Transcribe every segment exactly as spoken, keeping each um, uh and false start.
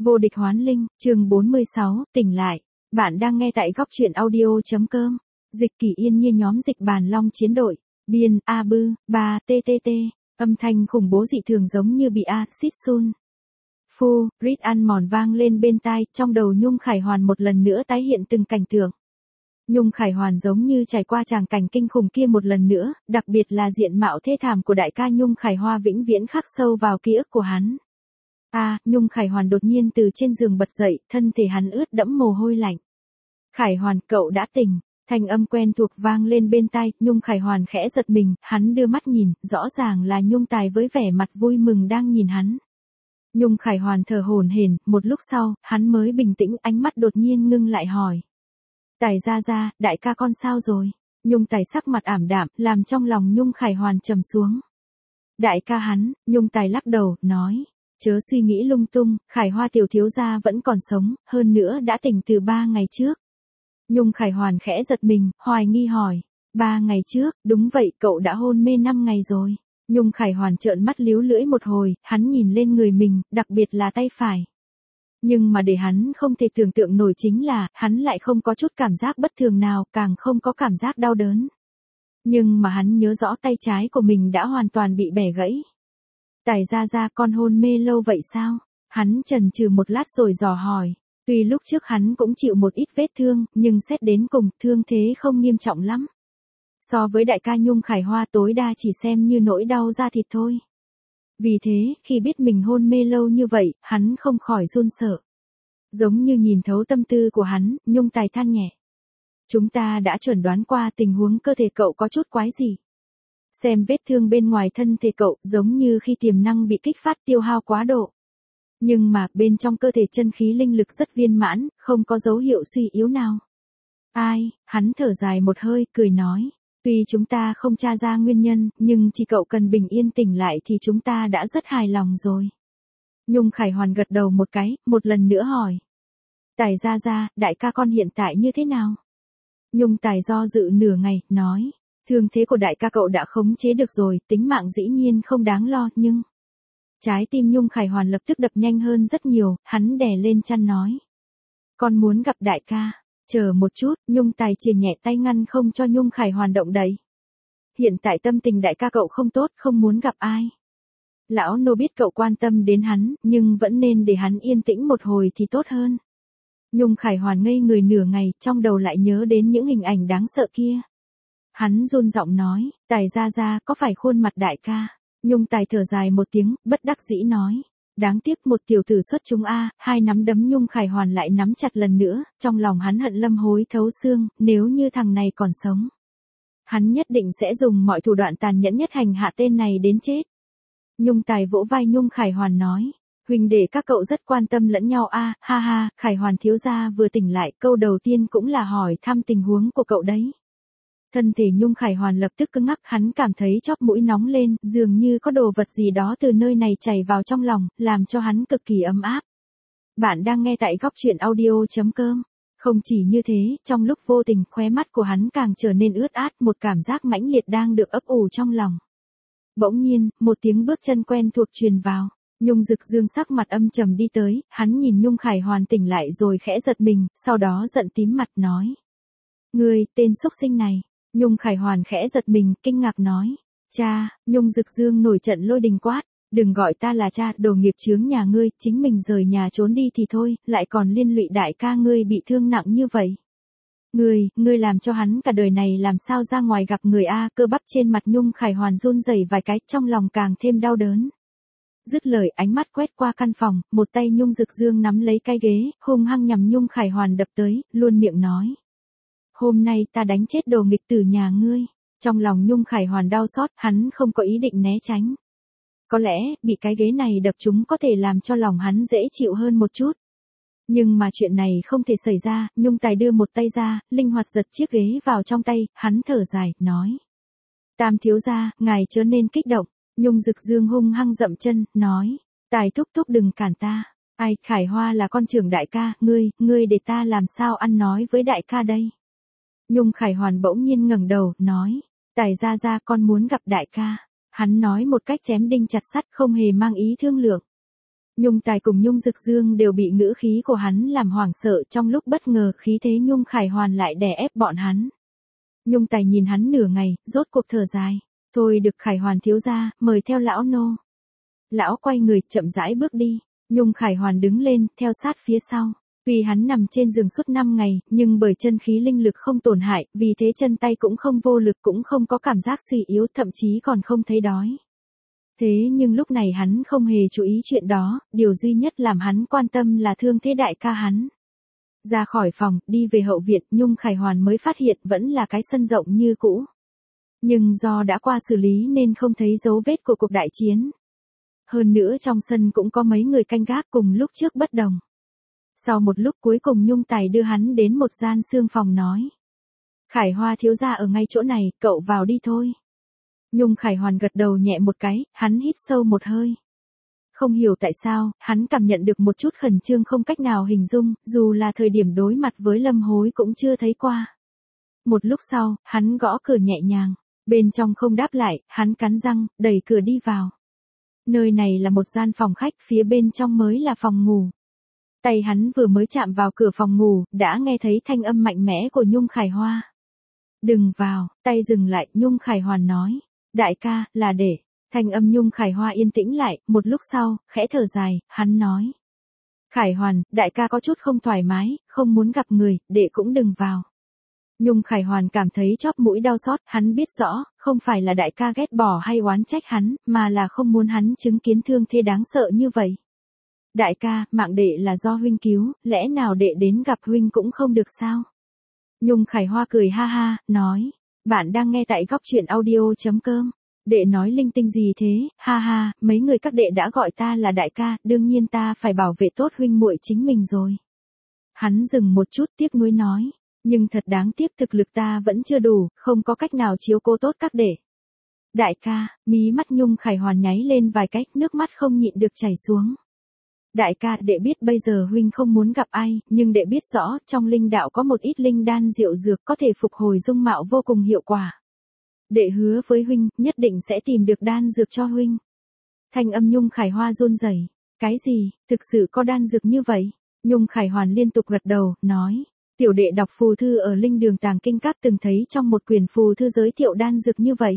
Vô địch hoán linh, chương bốn mươi sáu, tỉnh lại. Bạn đang nghe tại góc truyện audio.com. Dịch Kỷ Yên như nhóm dịch bàn long chiến đội. Biên, A Bư, ba, tê tê tê. Âm thanh khủng bố dị thường giống như bị acid sun. Phu, rít ăn mòn vang lên bên tai, trong đầu Nhung Khải Hoàn một lần nữa tái hiện từng cảnh tượng. Nhung Khải Hoàn giống như trải qua tràng cảnh kinh khủng kia một lần nữa, đặc biệt là diện mạo thê thảm của đại ca Nhung Khải Hoa vĩnh viễn khắc sâu vào ký ức của hắn. A, à, Nhung Khải Hoàn đột nhiên từ trên giường bật dậy, thân thể hắn ướt đẫm mồ hôi lạnh. Khải Hoàn, cậu đã tỉnh. Thanh âm quen thuộc vang lên bên tai, Nhung Khải Hoàn khẽ giật mình, hắn đưa mắt nhìn, rõ ràng là Nhung Tài với vẻ mặt vui mừng đang nhìn hắn. Nhung Khải Hoàn thở hổn hển, một lúc sau, hắn mới bình tĩnh, ánh mắt đột nhiên ngưng lại hỏi. Tài gia gia, đại ca con sao rồi? Nhung Tài sắc mặt ảm đạm, làm trong lòng Nhung Khải Hoàn trầm xuống. Đại ca hắn, Nhung Tài lắc đầu, nói. Chớ suy nghĩ lung tung, Khải Hoa tiểu thiếu gia vẫn còn sống, hơn nữa đã tỉnh từ ba ngày trước. Nhung Khải Hoàn khẽ giật mình, hoài nghi hỏi. Ba ngày trước, đúng vậy, cậu đã hôn mê năm ngày rồi. Nhung Khải Hoàn trợn mắt líu lưỡi một hồi, hắn nhìn lên người mình, đặc biệt là tay phải. Nhưng mà để hắn không thể tưởng tượng nổi chính là, hắn lại không có chút cảm giác bất thường nào, càng không có cảm giác đau đớn. Nhưng mà hắn nhớ rõ tay trái của mình đã hoàn toàn bị bẻ gãy. Tài gia gia, con hôn mê lâu vậy sao? Hắn chần chừ một lát rồi dò hỏi. Tuy lúc trước hắn cũng chịu một ít vết thương, nhưng xét đến cùng, thương thế không nghiêm trọng lắm. So với đại ca Nhung Khải Hoa tối đa chỉ xem như nỗi đau da thịt thôi. Vì thế, khi biết mình hôn mê lâu như vậy, hắn không khỏi run sợ. Giống như nhìn thấu tâm tư của hắn, Nhung Tài than nhẹ. Chúng ta đã chuẩn đoán qua tình huống cơ thể cậu có chút quái gì. Xem vết thương bên ngoài thân thể cậu giống như khi tiềm năng bị kích phát tiêu hao quá độ. Nhưng mà bên trong cơ thể chân khí linh lực rất viên mãn, không có dấu hiệu suy yếu nào. Ai, hắn thở dài một hơi, cười nói. Tuy chúng ta không tra ra nguyên nhân, nhưng chỉ cậu cần bình yên tỉnh lại thì chúng ta đã rất hài lòng rồi. Nhung Khải Hoàn gật đầu một cái, một lần nữa hỏi. Tài gia gia, đại ca con hiện tại như thế nào? Nhung Tài do dự nửa ngày, nói. Thương thế của đại ca cậu đã khống chế được rồi, tính mạng dĩ nhiên không đáng lo, nhưng... Trái tim Nhung Khải Hoàn lập tức đập nhanh hơn rất nhiều, hắn đè lên chăn nói. Con muốn gặp đại ca. Chờ một chút, Nhung Tài chìa nhẹ tay ngăn không cho Nhung Khải Hoàn động đậy. Hiện tại tâm tình đại ca cậu không tốt, không muốn gặp ai. Lão nô biết cậu quan tâm đến hắn, nhưng vẫn nên để hắn yên tĩnh một hồi thì tốt hơn. Nhung Khải Hoàn ngây người nửa ngày, trong đầu lại nhớ đến những hình ảnh đáng sợ kia. Hắn run giọng nói, Tài gia gia, có phải khuôn mặt đại ca? Nhung Tài thở dài một tiếng, bất đắc dĩ nói. Đáng tiếc một tiểu tử xuất chúng a, hai nắm đấm Nhung Khải Hoàn lại nắm chặt lần nữa, trong lòng hắn hận lâm hối thấu xương, nếu như thằng này còn sống. Hắn nhất định sẽ dùng mọi thủ đoạn tàn nhẫn nhất hành hạ tên này đến chết. Nhung Tài vỗ vai Nhung Khải Hoàn nói. Huynh đệ các cậu rất quan tâm lẫn nhau a, ha ha, Khải Hoàn thiếu gia vừa tỉnh lại, câu đầu tiên cũng là hỏi thăm tình huống của cậu đấy. Thân thể Nhung Khải Hoàn lập tức cứng ngắc, hắn cảm thấy chóp mũi nóng lên, dường như có đồ vật gì đó từ nơi này chảy vào trong lòng, làm cho hắn cực kỳ ấm áp. Bạn đang nghe tại góc truyện audio.com. Không chỉ như thế, trong lúc vô tình, khóe mắt của hắn càng trở nên ướt át, một cảm giác mãnh liệt đang được ấp ủ trong lòng. Bỗng nhiên, một tiếng bước chân quen thuộc truyền vào. Nhung Dực Dương sắc mặt âm trầm đi tới, hắn nhìn Nhung Khải Hoàn tỉnh lại rồi khẽ giật mình, sau đó giận tím mặt nói. Ngươi, tên xúc sinh này. Nhung Khải Hoàn khẽ giật mình, kinh ngạc nói. Cha, Nhung Dực Dương nổi trận lôi đình quát. Đừng gọi ta là cha, đồ nghiệp chướng nhà ngươi, chính mình rời nhà trốn đi thì thôi, lại còn liên lụy đại ca ngươi bị thương nặng như vậy. Ngươi, ngươi làm cho hắn cả đời này làm sao ra ngoài gặp người a, cơ bắp trên mặt Nhung Khải Hoàn run rẩy vài cái, trong lòng càng thêm đau đớn. Dứt lời, ánh mắt quét qua căn phòng, một tay Nhung Dực Dương nắm lấy cái ghế, hung hăng nhằm Nhung Khải Hoàn đập tới, luôn miệng nói. Hôm nay ta đánh chết đồ nghịch tử nhà ngươi. Trong lòng Nhung Khải Hoàn đau xót, hắn không có ý định né tránh. Có lẽ, bị cái ghế này đập trúng có thể làm cho lòng hắn dễ chịu hơn một chút. Nhưng mà chuyện này không thể xảy ra, Nhung Tài đưa một tay ra, linh hoạt giật chiếc ghế vào trong tay, hắn thở dài, nói. Tam thiếu gia, ngài chớ nên kích động. Nhung Dực Dương hung hăng dậm chân, nói. Tài thúc thúc đừng cản ta. Ai, Khải Hoa là con trưởng đại ca, ngươi, ngươi để ta làm sao ăn nói với đại ca đây. Nhung Khải Hoàn bỗng nhiên ngẩng đầu, nói. Tài gia gia, con muốn gặp đại ca. Hắn nói một cách chém đinh chặt sắt, không hề mang ý thương lượng. Nhung Tài cùng Nhung Dực Dương đều bị ngữ khí của hắn làm hoảng sợ, trong lúc bất ngờ khí thế Nhung Khải Hoàn lại đè ép bọn hắn. Nhung Tài nhìn hắn nửa ngày, rốt cuộc thở dài. Thôi được Khải Hoàn thiếu gia, mời theo lão nô. Lão quay người, chậm rãi bước đi. Nhung Khải Hoàn đứng lên, theo sát phía sau. Tuy hắn nằm trên giường suốt năm ngày, nhưng bởi chân khí linh lực không tổn hại, vì thế chân tay cũng không vô lực, cũng không có cảm giác suy yếu, thậm chí còn không thấy đói. Thế nhưng lúc này hắn không hề chú ý chuyện đó, điều duy nhất làm hắn quan tâm là thương thế đại ca hắn. Ra khỏi phòng, đi về hậu viện, Nhung Khải Hoàn mới phát hiện vẫn là cái sân rộng như cũ. Nhưng do đã qua xử lý nên không thấy dấu vết của cuộc đại chiến. Hơn nữa trong sân cũng có mấy người canh gác cùng lúc trước bất đồng. Sau một lúc cuối cùng Nhung Tài đưa hắn đến một gian xương phòng nói. Khải Hoa thiếu gia ở ngay chỗ này, cậu vào đi thôi. Nhung Khải Hoàn gật đầu nhẹ một cái, hắn hít sâu một hơi. Không hiểu tại sao, hắn cảm nhận được một chút khẩn trương không cách nào hình dung, dù là thời điểm đối mặt với Lâm Hối cũng chưa thấy qua. Một lúc sau, hắn gõ cửa nhẹ nhàng, bên trong không đáp lại, hắn cắn răng, đẩy cửa đi vào. Nơi này là một gian phòng khách, phía bên trong mới là phòng ngủ. Tay hắn vừa mới chạm vào cửa phòng ngủ, đã nghe thấy thanh âm mạnh mẽ của Nhung Khải Hoa. Đừng vào, tay dừng lại, Nhung Khải Hoàn nói. Đại ca, là để. Thanh âm Nhung Khải Hoa yên tĩnh lại, một lúc sau, khẽ thở dài, hắn nói. Khải Hoàn, đại ca có chút không thoải mái, không muốn gặp người, đệ cũng đừng vào. Nhung Khải Hoàn cảm thấy chóp mũi đau xót, hắn biết rõ, không phải là đại ca ghét bỏ hay oán trách hắn, mà là không muốn hắn chứng kiến thương thế đáng sợ như vậy. Đại ca, mạng đệ là do huynh cứu, lẽ nào đệ đến gặp huynh cũng không được sao? Nhung Khải Hoa cười ha ha, nói. Bạn đang nghe tại góc truyện audio.com. Đệ nói linh tinh gì thế, ha ha, mấy người các đệ đã gọi ta là đại ca, đương nhiên ta phải bảo vệ tốt huynh muội chính mình rồi. Hắn dừng một chút tiếc nuối nói, nhưng thật đáng tiếc thực lực ta vẫn chưa đủ, không có cách nào chiếu cố tốt các đệ. Đại ca, mí mắt Nhung Khải Hoàn nháy lên vài cách, nước mắt không nhịn được chảy xuống. Đại ca, đệ biết bây giờ huynh không muốn gặp ai, nhưng đệ biết rõ, trong linh đạo có một ít linh đan diệu dược có thể phục hồi dung mạo vô cùng hiệu quả. Đệ hứa với huynh, nhất định sẽ tìm được đan dược cho huynh. Thanh âm Nhung Khải Hoa run rẩy. Cái gì, thực sự có đan dược như vậy? Nhung Khải Hoàn liên tục gật đầu, nói. Tiểu đệ đọc phù thư ở linh đường tàng kinh các từng thấy trong một quyển phù thư giới thiệu đan dược như vậy.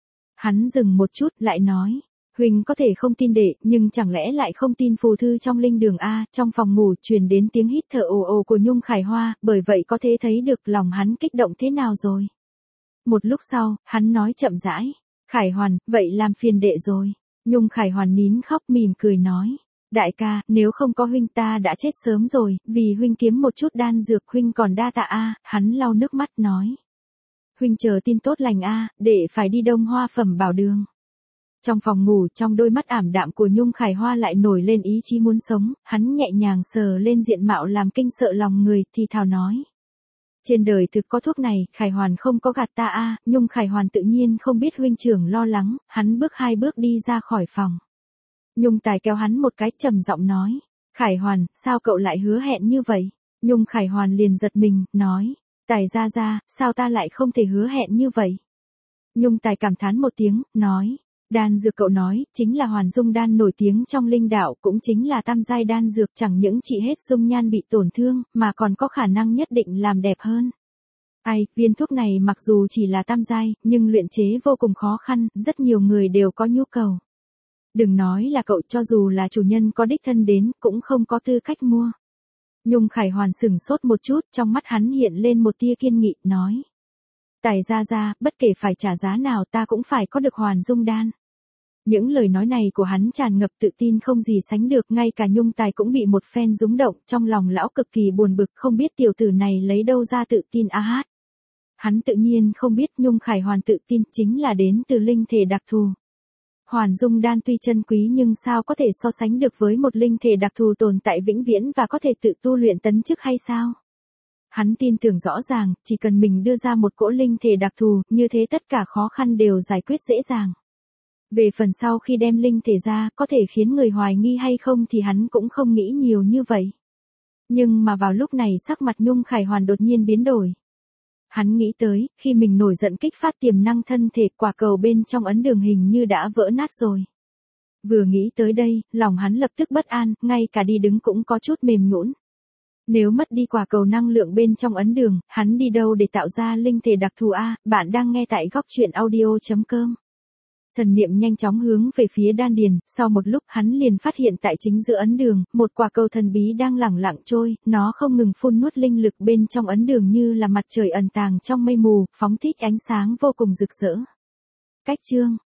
Hắn dừng một chút, lại nói. Huynh có thể không tin đệ, nhưng chẳng lẽ lại không tin phù thư trong linh đường A, trong phòng ngủ truyền đến tiếng hít thở ồ ồ của Nhung Khải Hoa, bởi vậy có thể thấy được lòng hắn kích động thế nào rồi. Một lúc sau, hắn nói chậm rãi, Khải Hoàn, vậy làm phiền đệ rồi. Nhung Khải Hoàn nín khóc mỉm cười nói, đại ca, nếu không có huynh ta đã chết sớm rồi, vì huynh kiếm một chút đan dược huynh còn đa tạ A, hắn lau nước mắt nói. Huynh chờ tin tốt lành A, đệ phải đi Đông Hoa Phẩm Bảo Đường. Trong phòng ngủ, trong đôi mắt ảm đạm của Nhung Khải Hoa lại nổi lên ý chí muốn sống, hắn nhẹ nhàng sờ lên diện mạo làm kinh sợ lòng người, thì thào nói. Trên đời thực có thuốc này, Khải Hoàn không có gạt ta a. Nhung Khải Hoàn tự nhiên không biết huynh trưởng lo lắng, hắn bước hai bước đi ra khỏi phòng. Nhung Tài kéo hắn một cái trầm giọng nói, Khải Hoàn, sao cậu lại hứa hẹn như vậy? Nhung Khải Hoàn liền giật mình, nói, Tài ra ra, sao ta lại không thể hứa hẹn như vậy? Nhung Tài cảm thán một tiếng, nói, đan dược cậu nói, chính là Hoàn Dung đan nổi tiếng trong linh đạo, cũng chính là tam giai đan dược, chẳng những trị hết dung nhan bị tổn thương, mà còn có khả năng nhất định làm đẹp hơn. Ai, viên thuốc này mặc dù chỉ là tam giai, nhưng luyện chế vô cùng khó khăn, rất nhiều người đều có nhu cầu. Đừng nói là cậu, cho dù là chủ nhân có đích thân đến, cũng không có tư cách mua. Nhung Khải Hoàn sửng sốt một chút, trong mắt hắn hiện lên một tia kiên nghị, nói. Tài ra ra, bất kể phải trả giá nào ta cũng phải có được Hoàn Dung đan. Những lời nói này của hắn tràn ngập tự tin không gì sánh được, ngay cả Nhung Tài cũng bị một phen rúng động, trong lòng lão cực kỳ buồn bực, không biết tiểu tử này lấy đâu ra tự tin a hát. Hắn tự nhiên không biết Nhung Khải Hoàn tự tin chính là đến từ linh thể đặc thù. Hoàn Dung đan tuy chân quý nhưng sao có thể so sánh được với một linh thể đặc thù tồn tại vĩnh viễn và có thể tự tu luyện tấn chức hay sao? Hắn tin tưởng rõ ràng, chỉ cần mình đưa ra một cỗ linh thể đặc thù, như thế tất cả khó khăn đều giải quyết dễ dàng. Về phần sau khi đem linh thể ra, có thể khiến người hoài nghi hay không thì hắn cũng không nghĩ nhiều như vậy. Nhưng mà vào lúc này sắc mặt Nhung Khải Hoàn đột nhiên biến đổi. Hắn nghĩ tới, khi mình nổi giận kích phát tiềm năng thân thể, quả cầu bên trong ấn đường hình như đã vỡ nát rồi. Vừa nghĩ tới đây, lòng hắn lập tức bất an, ngay cả đi đứng cũng có chút mềm nhũn. Nếu mất đi quả cầu năng lượng bên trong ấn đường, hắn đi đâu để tạo ra linh thể đặc thù a? Bạn đang nghe tại góc truyện audio.com. Thần niệm nhanh chóng hướng về phía đan điền, sau một lúc hắn liền phát hiện tại chính giữa ấn đường, một quả cầu thần bí đang lẳng lặng trôi, nó không ngừng phun nuốt linh lực bên trong ấn đường như là mặt trời ẩn tàng trong mây mù, phóng thích ánh sáng vô cùng rực rỡ. Cách chương,